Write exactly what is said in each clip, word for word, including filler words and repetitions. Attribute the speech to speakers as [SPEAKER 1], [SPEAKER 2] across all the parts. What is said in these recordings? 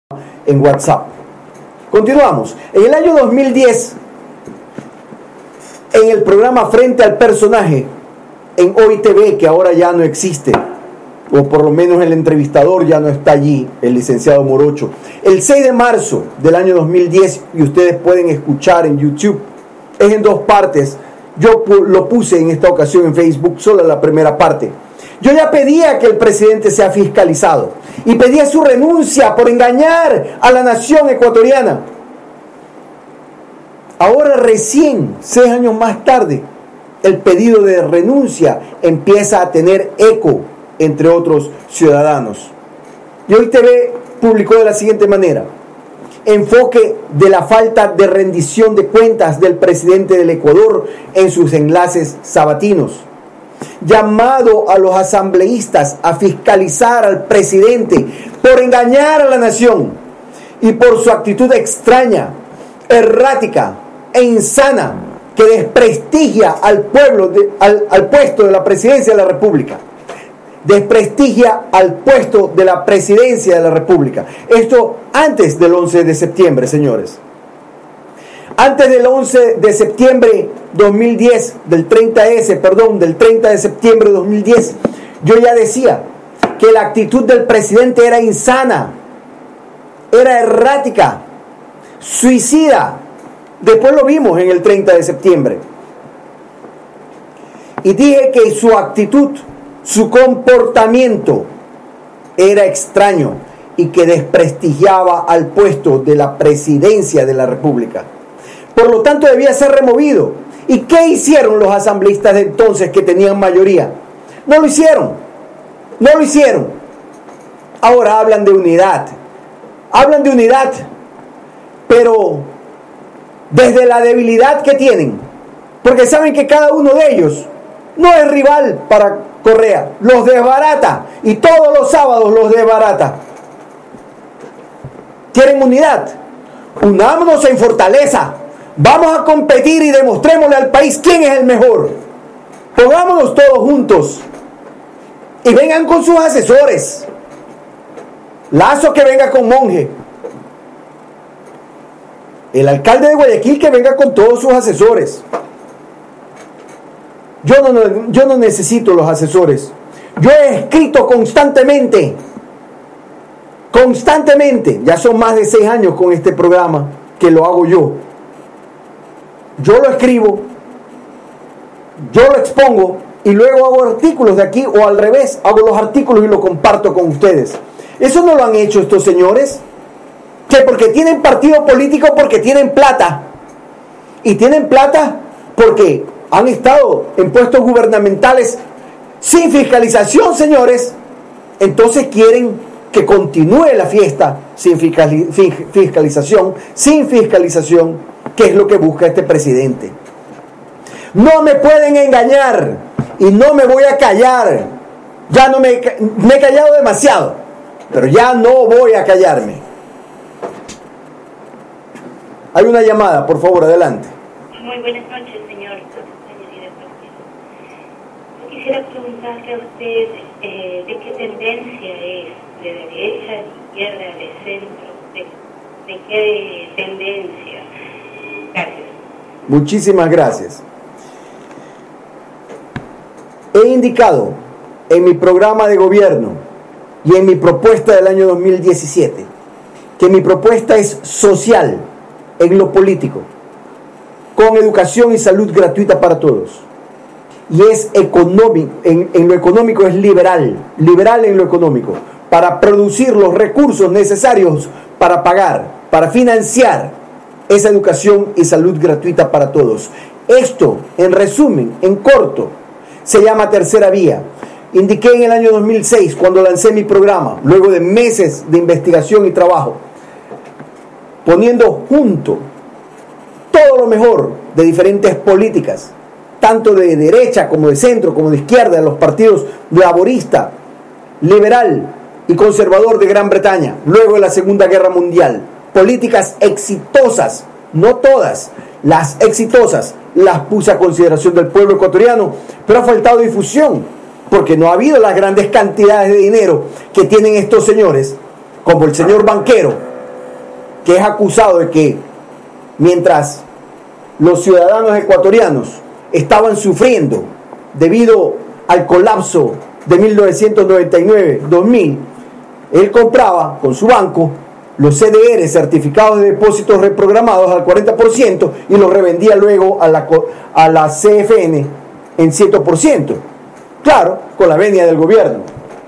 [SPEAKER 1] en WhatsApp. Continuamos. En el año dos mil diez, en el programa Frente al Personaje, en Hoy T V, que ahora ya no existe, o por lo menos el entrevistador ya no está allí, el licenciado Morocho. El seis de marzo del año dos mil diez, y ustedes pueden escuchar en YouTube, es en dos partes. Yo lo puse en esta ocasión en Facebook, solo la primera parte. Yo ya pedía que el presidente sea fiscalizado y pedía su renuncia por engañar a la nación ecuatoriana. Ahora recién, seis años más tarde, el pedido de renuncia empieza a tener eco entre otros ciudadanos. Y Hoy T V publicó de la siguiente manera: enfoque de la falta de rendición de cuentas del presidente del Ecuador en sus enlaces sabatinos. Llamado a los asambleístas a fiscalizar al presidente por engañar a la nación y por su actitud extraña, errática e insana que desprestigia al pueblo, de, al, al puesto de la presidencia de la República. Desprestigia al puesto de la presidencia de la República. Esto antes del once de septiembre, señores. Antes del once de septiembre dos mil diez, del treinta ese, perdón, del treinta de septiembre de dos mil diez, yo ya decía que la actitud del presidente era insana, era errática, suicida. Después lo vimos en el treinta de septiembre. Y dije que su actitud, su comportamiento era extraño y que desprestigiaba al puesto de la presidencia de la República. Por lo tanto, debía ser removido. ¿Y qué hicieron los asambleístas de entonces que tenían mayoría? No lo hicieron. No lo hicieron. Ahora hablan de unidad. Hablan de unidad, pero desde la debilidad que tienen. Porque saben que cada uno de ellos no es rival para Correa. Los desbarata. Y todos los sábados los desbarata. ¿Quieren unidad? Unámonos en fortaleza. Vamos a competir y demostrémosle al país quién es el mejor. Pongámonos todos juntos. Y vengan con sus asesores. Lazo que venga con Monge. El alcalde de Guayaquil que venga con todos sus asesores. Yo no, yo no necesito los asesores. Yo he escrito constantemente. Constantemente. Ya son más de seis años con este programa que lo hago yo. Yo lo escribo, yo lo expongo y luego hago artículos de aquí, o al revés, hago los artículos y los comparto con ustedes. Eso no lo han hecho estos señores, que porque tienen partido político, porque tienen plata, y tienen plata porque han estado en puestos gubernamentales sin fiscalización, señores. Entonces quieren que continúe la fiesta sin fiscalización, sin fiscalización, que es lo que busca este presidente. No me pueden engañar y no me voy a callar. Ya no me, me he callado demasiado, pero ya no voy a callarme. Hay una llamada, por favor, adelante.
[SPEAKER 2] Muy buenas noches, señor. Yo quisiera preguntarle a usted eh, de qué tendencia es, de derecha, de izquierda, de centro, de, de qué tendencia. Gracias.
[SPEAKER 1] Muchísimas gracias. He indicado en mi programa de gobierno y en mi propuesta del año dos mil diecisiete que mi propuesta es social en lo político, con educación y salud gratuita para todos. Y es económico, en, en lo económico es liberal, liberal en lo económico, para producir los recursos necesarios para pagar, para financiar esa educación y salud gratuita para todos. Esto, en resumen, en corto, se llama Tercera Vía. Indiqué en el año dos mil seis, cuando lancé mi programa, luego de meses de investigación y trabajo, poniendo junto todo lo mejor de diferentes políticas, tanto de derecha como de centro, como de izquierda, de los partidos laborista, liberal y conservador de Gran Bretaña, luego de la Segunda Guerra Mundial. Políticas exitosas, no todas, las exitosas las puse a consideración del pueblo ecuatoriano, pero ha faltado difusión, porque no ha habido las grandes cantidades de dinero que tienen estos señores, como el señor banquero, que es acusado de que mientras los ciudadanos ecuatorianos estaban sufriendo debido al colapso de mil novecientos noventa y nueve dos mil, él compraba con su banco los C D R, certificados de depósitos reprogramados, al cuarenta por ciento y los revendía luego a la, a la C F N en cien por ciento. Claro, con la venia del gobierno.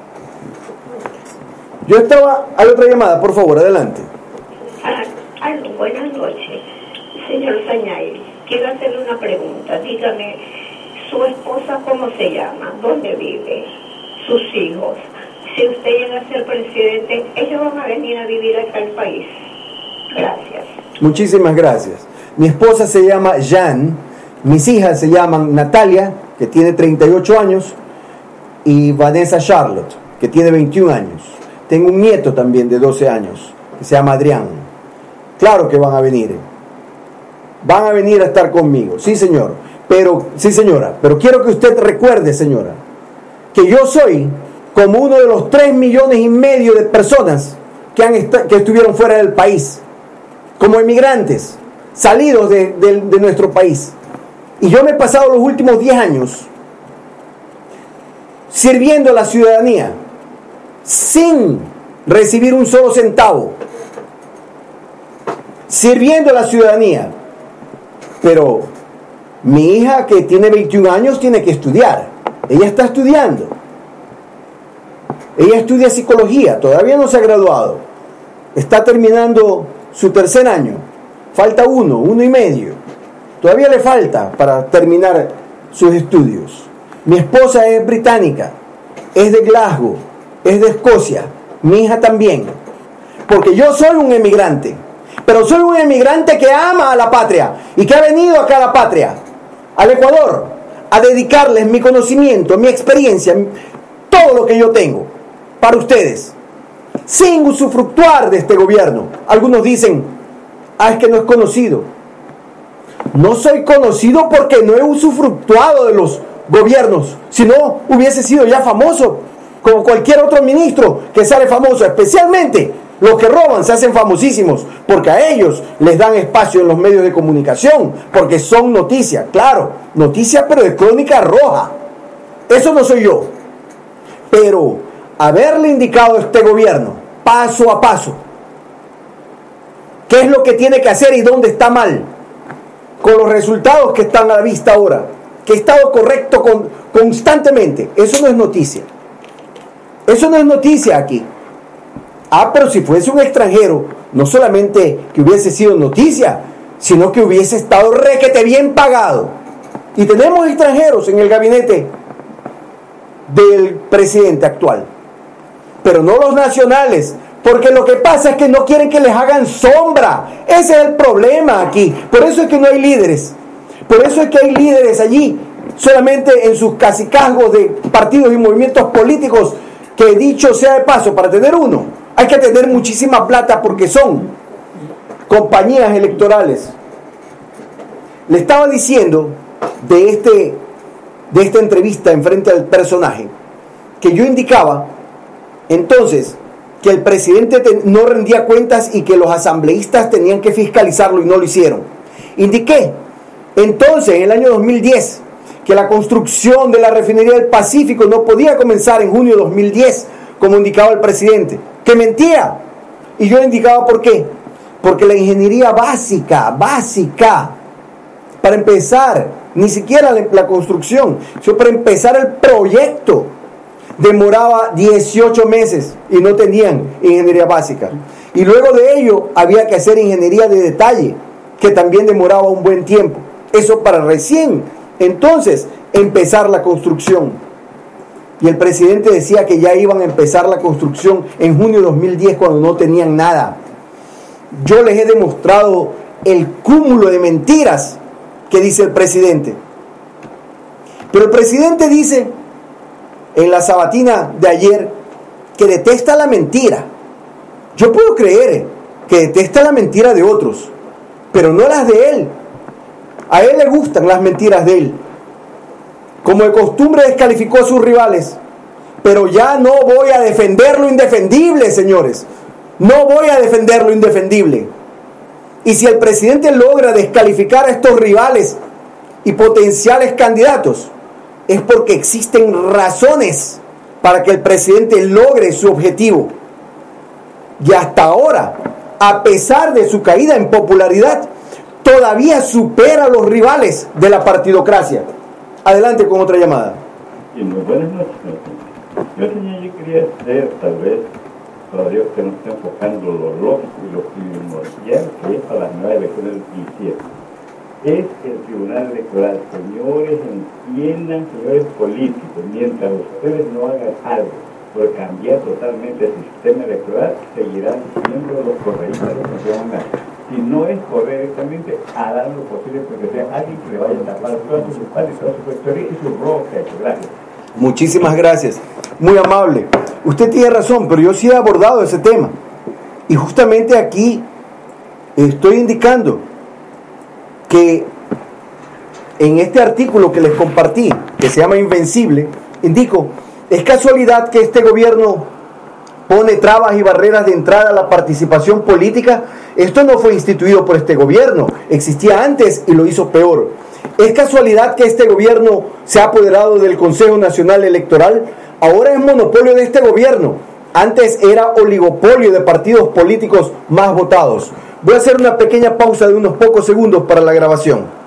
[SPEAKER 1] Yo estaba... Hay otra llamada, por favor, adelante.
[SPEAKER 2] Ah, aló, buenas noches, señor Sañay. Quiero hacerle una pregunta. Dígame, ¿su esposa cómo se llama? ¿Dónde vive? ¿Sus hijos? Si usted llega a ser presidente, ellos van a venir a vivir acá al país. Gracias.
[SPEAKER 1] Muchísimas gracias. Mi esposa se llama Jan, mis hijas se llaman Natalia, que tiene treinta y ocho años, y Vanessa Charlotte, que tiene veintiún años. Tengo un nieto también de doce años, que se llama Adrián. Claro que van a venir. Van a venir a estar conmigo, sí señor. Pero, sí señora, pero quiero que usted recuerde, señora, que yo soy como uno de los tres millones y medio de personas que, han est- que estuvieron fuera del país, como emigrantes, salidos de, de, de nuestro país. Y yo me he pasado los últimos diez años sirviendo a la ciudadanía sin recibir un solo centavo, sirviendo a la ciudadanía. Pero mi hija, que tiene veintiún años, tiene que estudiar. Ella está estudiando. Ella estudia psicología, todavía no se ha graduado. Está terminando su tercer año. Falta uno, uno y medio. Todavía le falta para terminar sus estudios. Mi esposa es británica, es de Glasgow, es de Escocia. Mi hija también. Porque yo soy un emigrante. Pero soy un emigrante que ama a la patria y que ha venido acá a la patria, al Ecuador, a dedicarles mi conocimiento, mi experiencia, todo lo que yo tengo para ustedes, sin usufructuar de este gobierno. Algunos dicen, ah, es que no es conocido. No soy conocido porque no he usufructuado de los gobiernos, si no hubiese sido ya famoso, como cualquier otro ministro que sale famoso. Especialmente los que roban se hacen famosísimos, porque a ellos les dan espacio en los medios de comunicación, porque son noticias, claro, noticias pero de crónica roja. Eso no soy yo. Pero haberle indicado a este gobierno, paso a paso, qué es lo que tiene que hacer y dónde está mal, con los resultados que están a la vista ahora, que he estado correcto con, constantemente, eso no es noticia. Eso no es noticia aquí. Ah, pero si fuese un extranjero, no solamente que hubiese sido noticia, sino que hubiese estado requete bien pagado. Y tenemos extranjeros en el gabinete del presidente actual, pero no los nacionales, porque lo que pasa es que no quieren que les hagan sombra. Ese es el problema aquí. Por eso es que no hay líderes. Por eso es que hay líderes allí, solamente en sus cacicazgos de partidos y movimientos políticos, que dicho sea de paso, para tener uno, hay que tener muchísima plata porque son compañías electorales. Le estaba diciendo de, este, de esta entrevista en frente al personaje, que yo indicaba entonces que el presidente te, no rendía cuentas y que los asambleístas tenían que fiscalizarlo y no lo hicieron. Indiqué entonces en el año dos mil diez que la construcción de la refinería del Pacífico no podía comenzar en junio de dos mil diez, como indicaba el presidente, que mentía. Y yo indicaba por qué. Porque la ingeniería básica, básica, para empezar, ni siquiera la, la construcción, sino para empezar el proyecto, demoraba dieciocho meses y no tenían ingeniería básica. Y luego de ello había que hacer ingeniería de detalle, que también demoraba un buen tiempo. Eso para recién entonces empezar la construcción. Y el presidente decía que ya iban a empezar la construcción en junio de dos mil diez, cuando no tenían nada. Yo les he demostrado el cúmulo de mentiras que dice el presidente. Pero el presidente dice en la sabatina de ayer que detesta la mentira. Yo puedo creer que detesta la mentira de otros, pero no las de él. A él le gustan las mentiras de él. Como de costumbre, descalificó a sus rivales. Pero ya no voy a defender lo indefendible, señores. No voy a defender lo indefendible. Y si el presidente logra descalificar a estos rivales y potenciales candidatos, es porque existen razones para que el presidente logre su objetivo. Y hasta ahora, a pesar de su caída en popularidad, todavía supera a los rivales de la partidocracia. Adelante con otra llamada.
[SPEAKER 3] Sí, muy buenas noches. Yo, señor, yo quería hacer, tal vez, todavía usted nos está enfocando lo lógico y lo primordial que es para las nuevas elecciones del diecisiete. Es el Tribunal Electoral. Señores, entiendan, señores políticos, mientras ustedes no hagan algo por cambiar totalmente el sistema electoral, seguirán siendo los correístas los que se van a ganar. Si no es correctamente, harán lo posible porque sea alguien que le vaya a tapar todas sus espaldas, toda su factoría y sus robos que ha hecho. Gracias.
[SPEAKER 1] Muchísimas gracias. Muy amable. Usted tiene razón, pero yo sí he abordado ese tema. Y justamente aquí estoy indicando que en este artículo que les compartí, que se llama Invencible, indico, es casualidad que este gobierno pone trabas y barreras de entrada a la participación política. Esto no fue instituido por este gobierno, existía antes y lo hizo peor. Es casualidad que este gobierno se ha apoderado del Consejo Nacional Electoral. Ahora es monopolio de este gobierno. Antes era oligopolio de partidos políticos más votados. Voy a hacer una pequeña pausa de unos pocos segundos para la grabación.